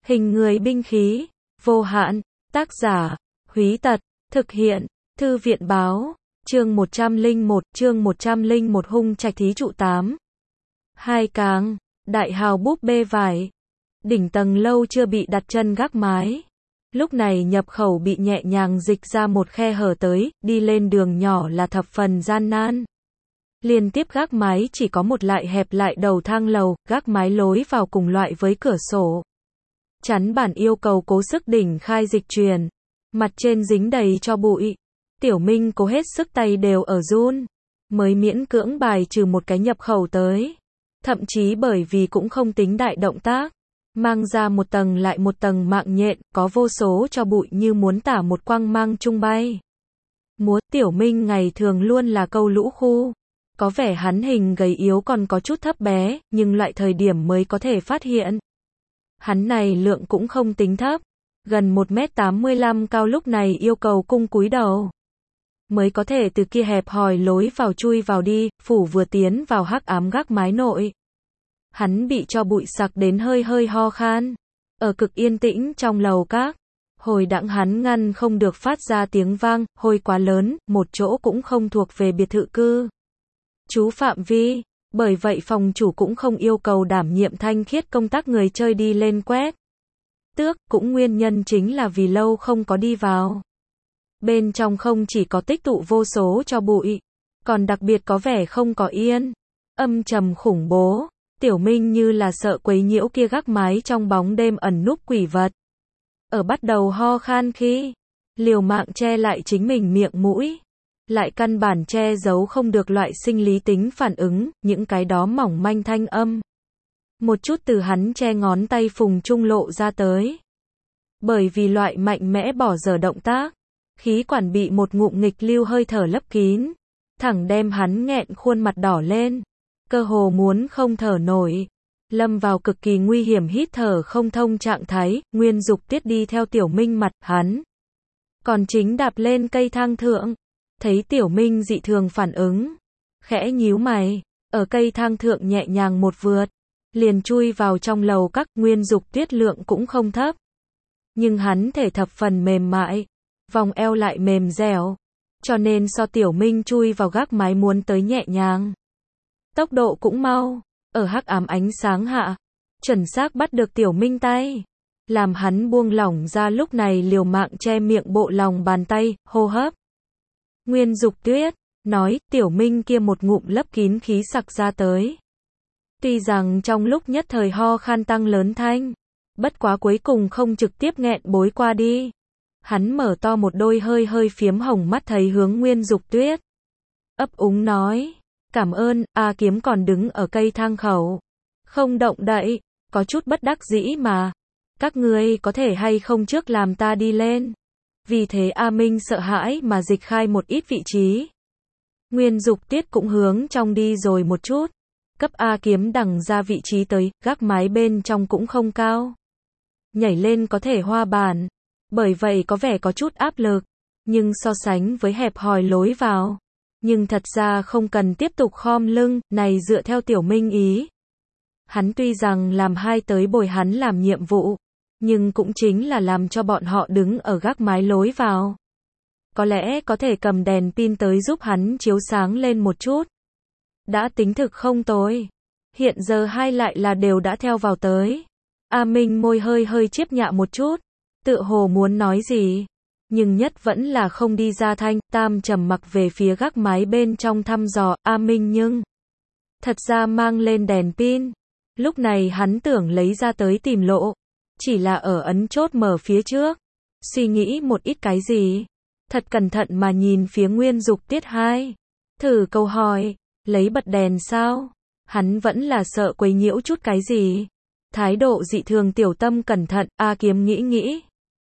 Hình người binh khí, vô hạn, tác giả, Húy Tật, thực hiện, Thư viện báo, chương 101 hung trạch thí trụ 8. Hai Cáng, đại hào búp bê vải. Đỉnh tầng lâu chưa bị đặt chân gác mái. Lúc này nhập khẩu bị nhẹ nhàng dịch ra một khe hở tới, đi lên đường nhỏ là thập phần gian nan. Liên tiếp gác mái chỉ có một lại hẹp lại đầu thang lầu, gác mái lối vào cùng loại với cửa sổ. Chắn bản yêu cầu cố sức đỉnh khai dịch truyền. Mặt trên dính đầy cho bụi. Tiểu Minh cố hết sức tay đều ở run. Mới miễn cưỡng bài trừ một cái nhập khẩu tới. Thậm chí bởi vì cũng không tính đại động tác. Mang ra một tầng lại một tầng mạng nhện, có vô số cho bụi như muốn tả một quang mang trung bay. Múa, Tiểu Minh ngày thường luôn là câu lũ khu. Có vẻ hắn hình gầy yếu còn có chút thấp bé, nhưng loại thời điểm mới có thể phát hiện. Hắn này lượng cũng không tính thấp. Gần 1m85 cao lúc này yêu cầu cung cúi đầu. Mới có thể từ kia hẹp hòi lối vào chui vào đi, phủ vừa tiến vào hắc ám gác mái nội. Hắn bị cho bụi sặc đến hơi hơi ho khan. Ở cực yên tĩnh trong lầu các. Hồi đặng hắn ngăn không được phát ra tiếng vang, hôi quá lớn, một chỗ cũng không thuộc về biệt thự cư trú phạm vi. Bởi vậy phòng chủ cũng không yêu cầu đảm nhiệm thanh khiết công tác người chơi đi lên quét tước, cũng nguyên nhân chính là vì lâu không có đi vào. Bên trong không chỉ có tích tụ vô số cho bụi, còn đặc biệt có vẻ không có yên. Âm trầm khủng bố. Tiểu Minh như là sợ quấy nhiễu kia gác mái trong bóng đêm ẩn núp quỷ vật. Ở bắt đầu ho khan khi liều mạng che lại chính mình miệng mũi. Lại căn bản che giấu không được loại sinh lý tính phản ứng, những cái đó mỏng manh thanh âm. Một chút từ hắn che ngón tay phùng trung lộ ra tới. Bởi vì loại mạnh mẽ bỏ dở động tác, khí quản bị một ngụm nghịch lưu hơi thở lấp kín. Thẳng đem hắn nghẹn khuôn mặt đỏ lên. Cơ hồ muốn không thở nổi. Lâm vào cực kỳ nguy hiểm hít thở không thông trạng thái, Nguyên Dục Tiết đi theo Tiểu Minh mặt hắn. Còn chính đạp lên cây thang thượng. Thấy Tiểu Minh dị thường phản ứng. Khẽ nhíu mày. Ở cây thang thượng nhẹ nhàng một vượt. Liền chui vào trong lầu các. Nguyên Dục Tiết lượng cũng không thấp. Nhưng hắn thể thập phần mềm mại. Vòng eo lại mềm dẻo. Cho nên so Tiểu Minh chui vào gác mái muốn tới nhẹ nhàng. Tốc độ cũng mau. Ở hắc ám ánh sáng hạ. Chuẩn xác bắt được Tiểu Minh tay. Làm hắn buông lỏng ra lúc này liều mạng che miệng bộ lòng bàn tay, hô hấp. Nguyên Dục Tuyết, nói, Tiểu Minh kia một ngụm lấp kín khí sặc ra tới. Tuy rằng trong lúc nhất thời ho khan tăng lớn thanh. Bất quá cuối cùng không trực tiếp nghẹn bối qua đi. Hắn mở to một đôi hơi hơi phiếm hồng mắt thấy hướng Nguyên Dục Tuyết. Ấp úng nói. Cảm ơn, A Kiếm còn đứng ở cây thang khẩu. Không động đậy, có chút bất đắc dĩ mà. Các ngươi có thể hay không trước làm ta đi lên. Vì thế A Minh sợ hãi mà dịch khai một ít vị trí. Nguyên Dục Tiết cũng hướng trong đi rồi một chút. Cấp A Kiếm đằng ra vị trí tới, gác mái bên trong cũng không cao. Nhảy lên có thể hoa bàn. Bởi vậy có vẻ có chút áp lực. Nhưng so sánh với hẹp hòi lối vào. Nhưng thật ra không cần tiếp tục khom lưng, này dựa theo Tiểu Minh ý. Hắn tuy rằng làm hai tới bồi hắn làm nhiệm vụ, nhưng cũng chính là làm cho bọn họ đứng ở gác mái lối vào. Có lẽ có thể cầm đèn pin tới giúp hắn chiếu sáng lên một chút. Đã tính thực không tồi. Hiện giờ hai lại là đều đã theo vào tới. A Minh môi hơi hơi chiếp nhạ một chút. Tựa hồ muốn nói gì. Nhưng nhất vẫn là không đi ra thanh, tam trầm mặc về phía gác mái bên trong thăm dò, A Minh nhưng thật ra mang lên đèn pin. Lúc này hắn tưởng lấy ra tới tìm lộ. Chỉ là ở ấn chốt mở phía trước. Suy nghĩ một ít cái gì. Thật cẩn thận mà nhìn phía Nguyên Dục Tiết 2. Thử câu hỏi, lấy bật đèn sao? Hắn vẫn là sợ quấy nhiễu chút cái gì. Thái độ dị thường tiểu tâm cẩn thận, A Kiếm nghĩ.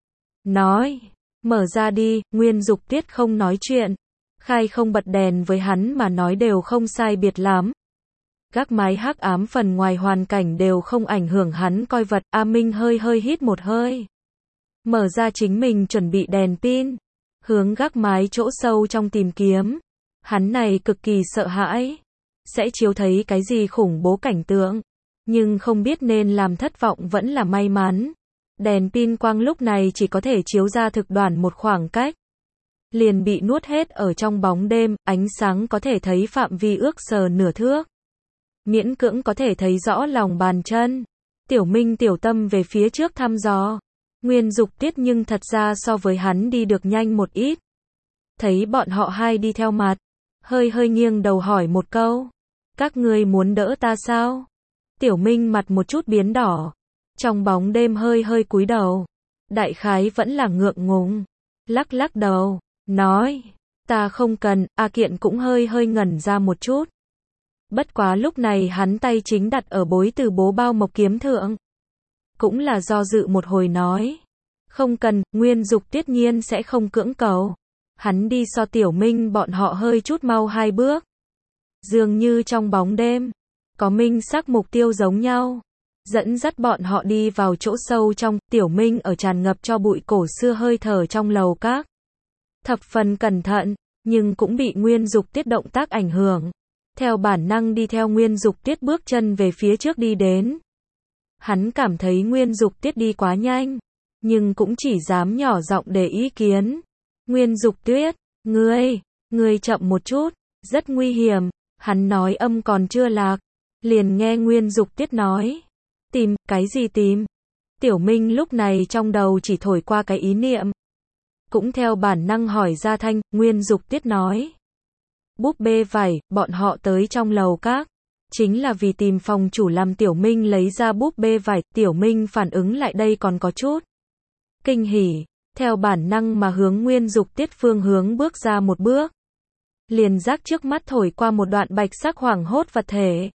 Nói. Mở ra đi, Nguyên Dục Tiết không nói chuyện. Khai không bật đèn với hắn mà nói đều không sai biệt lắm. Gác mái hắc ám phần ngoài hoàn cảnh đều không ảnh hưởng hắn coi vật. A Minh hơi hơi hít một hơi. Mở ra chính mình chuẩn bị đèn pin. Hướng gác mái chỗ sâu trong tìm kiếm. Hắn này cực kỳ sợ hãi. Sẽ chiếu thấy cái gì khủng bố cảnh tượng. Nhưng không biết nên làm thất vọng vẫn là may mắn. Đèn pin quang lúc này chỉ có thể chiếu ra thực đoản một khoảng cách. Liền bị nuốt hết ở trong bóng đêm, ánh sáng có thể thấy phạm vi ước sờ nửa thước. Miễn cưỡng có thể thấy rõ lòng bàn chân. Tiểu Minh tiểu tâm về phía trước thăm dò. Nguyên Dục Tiết nhưng thật ra so với hắn đi được nhanh một ít. Thấy bọn họ hai đi theo mặt, hơi hơi nghiêng đầu hỏi một câu. Các ngươi muốn đỡ ta sao? Tiểu Minh mặt một chút biến đỏ. Trong bóng đêm hơi hơi cúi đầu. Đại khái vẫn là ngượng ngùng. Lắc lắc đầu, nói. Ta không cần, A Kiện cũng hơi hơi ngẩn ra một chút. Bất quá lúc này hắn tay chính đặt ở bối từ bố bao mộc kiếm thượng. Cũng là do dự một hồi nói. Không cần, Nguyên Dục Tiết nhiên sẽ không cưỡng cầu. Hắn đi so Tiểu Minh bọn họ hơi chút mau 2 bước. Dường như trong bóng đêm, có minh sắc mục tiêu giống nhau. Dẫn dắt bọn họ đi vào chỗ sâu trong, Tiểu Minh ở tràn ngập cho bụi cổ xưa hơi thở trong lầu các. Thập phần cẩn thận, nhưng cũng bị Nguyên Dục Tiết động tác ảnh hưởng. Theo bản năng đi theo Nguyên Dục Tiết bước chân về phía trước đi đến. Hắn cảm thấy Nguyên Dục Tiết đi quá nhanh, nhưng cũng chỉ dám nhỏ giọng để ý kiến. Nguyên Dục Tiết, ngươi chậm một chút, rất nguy hiểm. Hắn nói âm còn chưa lạc, liền nghe Nguyên Dục Tiết nói. Tìm, cái gì tìm? Tiểu Minh lúc này trong đầu chỉ thổi qua cái ý niệm. Cũng theo bản năng hỏi ra thanh, Nguyên Dục Tiết nói. Búp bê vải, bọn họ tới trong lầu các. Chính là vì tìm phòng chủ làm Tiểu Minh lấy ra búp bê vải. Tiểu Minh phản ứng lại đây còn có chút kinh hỉ. Theo bản năng mà hướng Nguyên Dục Tiết phương hướng bước ra một bước. Liền giác trước mắt thổi qua một đoạn bạch sắc hoảng hốt vật thể.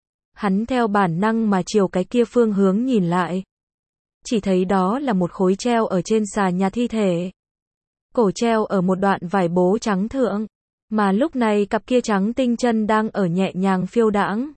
Hắn theo bản năng mà chiều cái kia phương hướng nhìn lại. Chỉ thấy đó là một khối treo ở trên xà nhà thi thể. Cổ treo ở một đoạn vải bố trắng thượng. Mà lúc này cặp kia trắng tinh chân đang ở nhẹ nhàng phiêu đãng.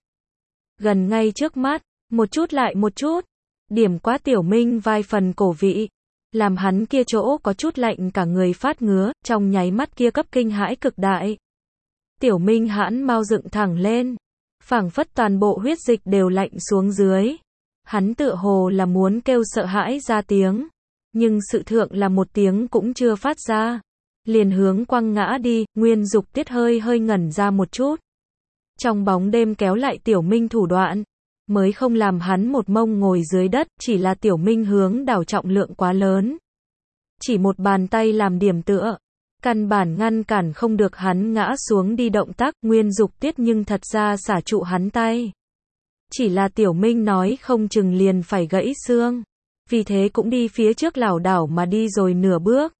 Gần ngay trước mắt, một chút lại một chút. Điểm quá Tiểu Minh vai phần cổ vị. Làm hắn kia chỗ có chút lạnh cả người phát ngứa, trong nháy mắt kia cấp kinh hãi cực đại. Tiểu Minh hãn mau dựng thẳng lên. Phảng phất toàn bộ huyết dịch đều lạnh xuống dưới. Hắn tựa hồ là muốn kêu sợ hãi ra tiếng. Nhưng sự thượng là một tiếng cũng chưa phát ra. Liền hướng quăng ngã đi, Nguyên Dục Tiết hơi hơi ngẩn ra một chút. Trong bóng đêm kéo lại Tiểu Minh thủ đoạn. Mới không làm hắn một mông ngồi dưới đất, chỉ là Tiểu Minh hướng đảo trọng lượng quá lớn. Chỉ một bàn tay làm điểm tựa. Căn bản ngăn cản không được hắn ngã xuống đi động tác, Nguyên Dục Tiết nhưng thật ra xả trụ hắn tay. Chỉ là Tiểu Minh nói không chừng liền phải gãy xương. Vì thế cũng đi phía trước lảo đảo mà đi rồi nửa bước.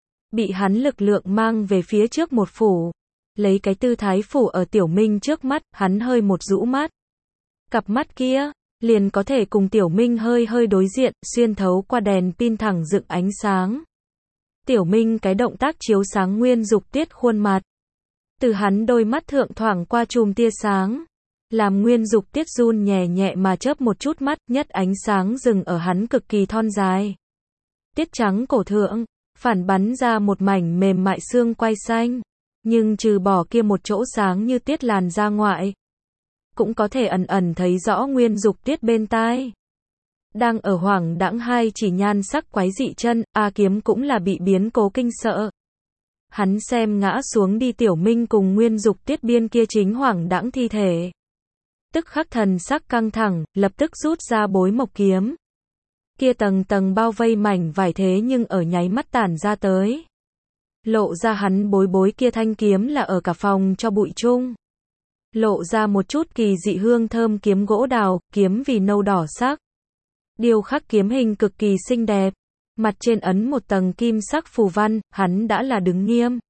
Bị hắn lực lượng mang về phía trước một phủ. Lấy cái tư thái phủ ở Tiểu Minh trước mắt, hắn hơi một rũ mắt. Cặp mắt kia, liền có thể cùng Tiểu Minh hơi hơi đối diện, xuyên thấu qua đèn pin thẳng dựng ánh sáng. Tiểu Minh cái động tác chiếu sáng Nguyên Dục Tiết khuôn mặt. Từ hắn đôi mắt thượng thoảng qua chùm tia sáng. Làm Nguyên Dục Tiết run nhẹ nhẹ mà chớp một chút mắt, nhất ánh sáng dừng ở hắn cực kỳ thon dài. Tiết trắng cổ thượng, phản bắn ra một mảnh mềm mại xương quai xanh. Nhưng trừ bỏ kia một chỗ sáng như tiết làn ra ngoại. Cũng có thể ẩn ẩn thấy rõ Nguyên Dục Tiết bên tai. Đang ở hoảng đãng hai chỉ nhan sắc quái dị chân, A Kiếm cũng là bị biến cố kinh sợ. Hắn xem ngã xuống đi Tiểu Minh cùng Nguyên Dục Tiết biên kia chính hoảng đãng thi thể. Tức khắc thần sắc căng thẳng, lập tức rút ra bối mộc kiếm. Kia tầng tầng bao vây mảnh vải thế nhưng ở nháy mắt tản ra tới. Lộ ra hắn bối kia thanh kiếm là ở cả phòng cho bụi chung. Lộ ra một chút kỳ dị hương thơm kiếm gỗ đào, kiếm vì nâu đỏ sắc. Điêu khắc kiếm hình cực kỳ xinh đẹp. Mặt trên ấn một tầng kim sắc phù văn, hắn đã là đứng nghiêm.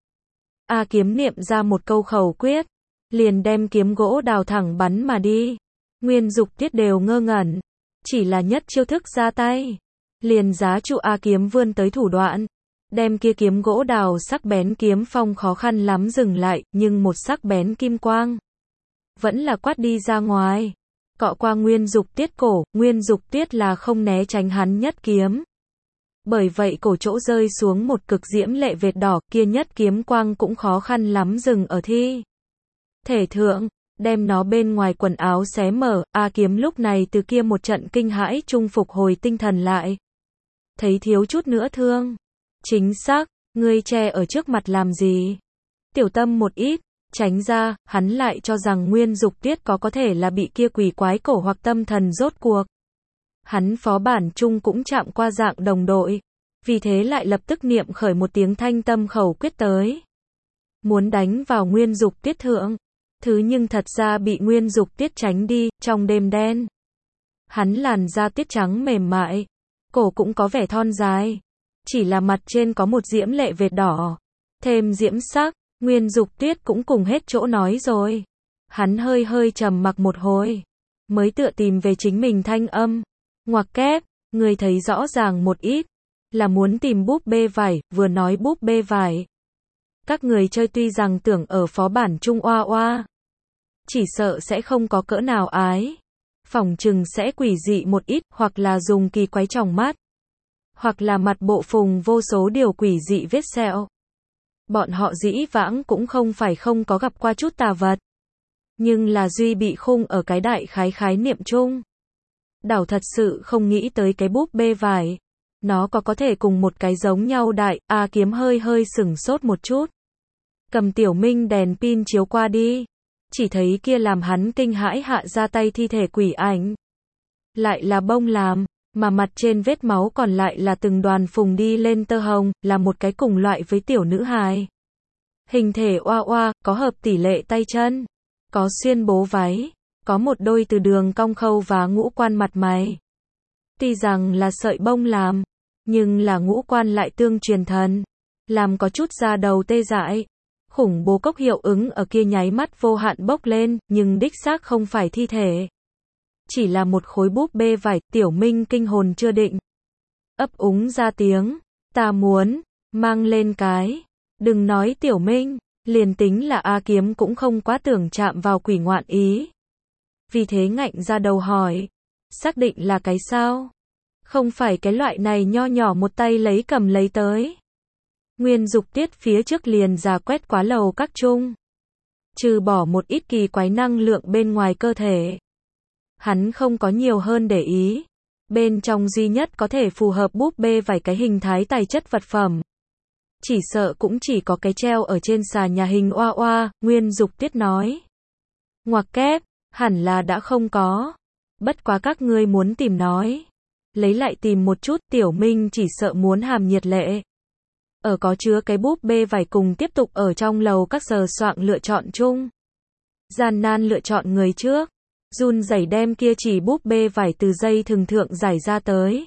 A Kiếm niệm ra một câu khẩu quyết. Liền đem kiếm gỗ đào thẳng bắn mà đi. Nguyên Dục Tiết đều ngơ ngẩn. Chỉ là nhất chiêu thức ra tay. Liền giá trụ A Kiếm vươn tới thủ đoạn. Đem kia kiếm gỗ đào sắc bén kiếm phong khó khăn lắm dừng lại, nhưng một sắc bén kim quang. Vẫn là quát đi ra ngoài. Cọ qua Nguyên Dục Tiết cổ, Nguyên Dục Tiết là không né tránh hắn nhất kiếm. Bởi vậy cổ chỗ rơi xuống một cực diễm lệ vệt đỏ, kia nhất kiếm quang cũng khó khăn lắm dừng ở thi thể thượng, đem nó bên ngoài quần áo xé mở. A Kiếm lúc này từ kia một trận kinh hãi trung phục hồi tinh thần lại. thấy thiếu chút nữa thương. Chính xác, ngươi che ở trước mặt làm gì? Tiểu Tâm một ít, tránh ra, hắn lại cho rằng Nguyên Dục Tiết có thể là bị kia quỷ quái cổ hoặc tâm thần rốt cuộc. Hắn phó bản chung cũng chạm qua dạng đồng đội, vì thế lại lập tức niệm khởi một tiếng thanh tâm khẩu quyết tới. Muốn đánh vào Nguyên Dục Tiết thượng, thứ nhưng thật ra bị Nguyên Dục Tiết tránh đi, trong đêm đen. Hắn làn da tiết trắng mềm mại, cổ cũng có vẻ thon dài, chỉ là mặt trên có một diễm lệ vệt đỏ, thêm diễm sắc, Nguyên Dục Tiết cũng cùng hết chỗ nói rồi. Hắn hơi hơi trầm mặc một hồi, mới tựa tìm về chính mình thanh âm. Ngoặc kép, người thấy rõ ràng một ít, là muốn tìm búp bê vải, vừa nói búp bê vải. Các người chơi tuy rằng tưởng ở phó bản chung oa oa, chỉ sợ sẽ không có cỡ nào ái. Phỏng chừng sẽ quỷ dị một ít, hoặc là dùng kỳ quái tròng mắt, hoặc là mặt bộ phùng vô số điều quỷ dị vết sẹo. Bọn họ dĩ vãng cũng không phải không có gặp qua chút tà vật, nhưng là duy bị khung ở cái đại khái niệm chung. Đảo thật sự không nghĩ tới cái búp bê vải, nó có thể cùng một cái giống nhau đại. A Kiếm hơi hơi sửng sốt một chút, cầm Tiểu Minh đèn pin chiếu qua đi, chỉ thấy kia làm hắn kinh hãi hạ ra tay thi thể quỷ ảnh, lại là bông làm, mà mặt trên vết máu còn lại là từng đoàn phùng đi lên tơ hồng, là một cái cùng loại với tiểu nữ hài. Hình thể oa oa, có hợp tỷ lệ tay chân, có xuyên bố váy, có một đôi từ đường cong khâu và ngũ quan mặt mày. Tuy rằng là sợi bông làm, nhưng là ngũ quan lại tương truyền thần, làm có chút da đầu tê dại. Khủng bố cốc hiệu ứng ở kia nháy mắt vô hạn bốc lên, nhưng đích xác không phải thi thể. Chỉ là một khối búp bê vải. Tiểu Minh kinh hồn chưa định, ấp úng ra tiếng, ta muốn, mang lên cái. Đừng nói Tiểu Minh, liền tính là A Kiếm cũng không quá tưởng chạm vào quỷ ngoạn ý. Vì thế ngạnh ra đầu hỏi, xác định là cái sao? Không phải cái loại này nho nhỏ một tay lấy cầm lấy tới. Nguyên Dục Tiết phía trước liền ra quét quá lầu các chung, trừ bỏ một ít kỳ quái năng lượng bên ngoài cơ thể, hắn không có nhiều hơn để ý. Bên trong duy nhất có thể phù hợp búp bê vài cái hình thái tài chất vật phẩm, chỉ sợ cũng chỉ có cái treo ở trên xà nhà hình oa oa. Nguyên Dục Tiết nói, ngoặc kép, hẳn là đã không có, bất quá các ngươi muốn tìm nói, lấy lại tìm một chút. Tiểu Minh chỉ sợ muốn hàm nhiệt lệ. Ở có chứa cái búp bê vải cùng tiếp tục ở trong lầu các sờ soạng lựa chọn chung. Gian nan lựa chọn người trước, run rẩy đem kia chỉ búp bê vải từ dây thừng thượng giải ra tới.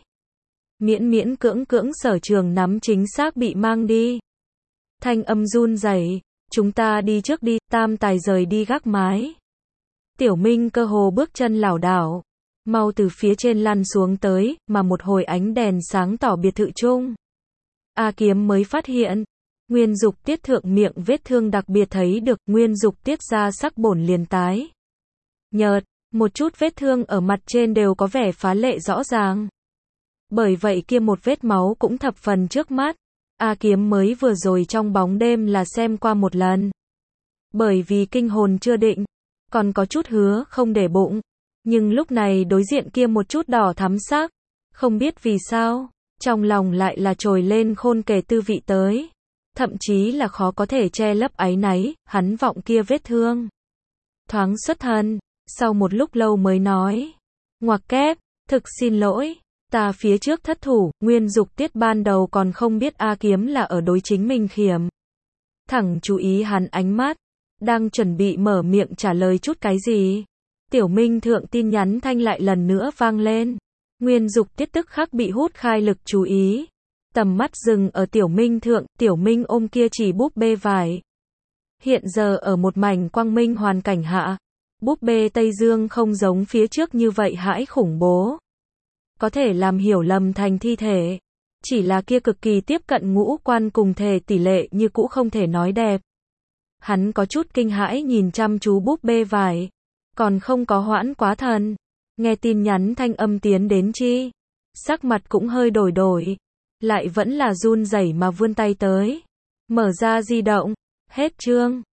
Miễn cưỡng Sở Trường nắm chính xác bị mang đi. Thanh âm run rẩy, chúng ta đi trước đi. Tam Tài rời đi gác mái. Tiểu Minh cơ hồ bước chân lảo đảo, mau từ phía trên lăn xuống tới, mà một hồi ánh đèn sáng tỏ biệt thự chung. A Kiếm mới phát hiện, Nguyên Dục Tiết thượng miệng vết thương đặc biệt thấy được. Nguyên Dục Tiết da sắc bổn liền tái nhợt, một chút vết thương ở mặt trên đều có vẻ phá lệ rõ ràng. Bởi vậy kia một vết máu cũng thập phần trước mắt. A Kiếm mới vừa rồi trong bóng đêm là xem qua một lần. Bởi vì kinh hồn chưa định, còn có chút hứa không để bụng, nhưng lúc này đối diện kia một chút đỏ thắm sắc, không biết vì sao, trong lòng lại là trồi lên khôn kể tư vị tới. Thậm chí là khó có thể che lấp áy náy, hắn vọng kia vết thương. Thoáng xuất thần, sau một lúc lâu mới nói, ngoặc kép, thực xin lỗi, ta phía trước thất thủ. Nguyên Dục Tiết ban đầu còn không biết A Kiếm là ở đối chính mình khiểm. Thẳng chú ý hắn ánh mắt, đang chuẩn bị mở miệng trả lời chút cái gì. Tiểu Minh thượng tin nhắn thanh lại lần nữa vang lên. Nguyên Dục Tiết tức khắc bị hút khai lực chú ý. Tầm mắt dừng ở Tiểu Minh thượng. Tiểu Minh ôm kia chỉ búp bê vải. Hiện giờ ở một mảnh quang minh hoàn cảnh hạ, búp bê Tây Dương không giống phía trước như vậy hãi khủng bố, có thể làm hiểu lầm thành thi thể. Chỉ là kia cực kỳ tiếp cận ngũ quan cùng thể tỷ lệ như cũ không thể nói đẹp. Hắn có chút kinh hãi nhìn chăm chú búp bê vải, còn không có hoãn quá thần. Nghe tin nhắn thanh âm tiến đến chi, sắc mặt cũng hơi đổi, lại vẫn là run rẩy mà vươn tay tới, mở ra di động. Hết chương.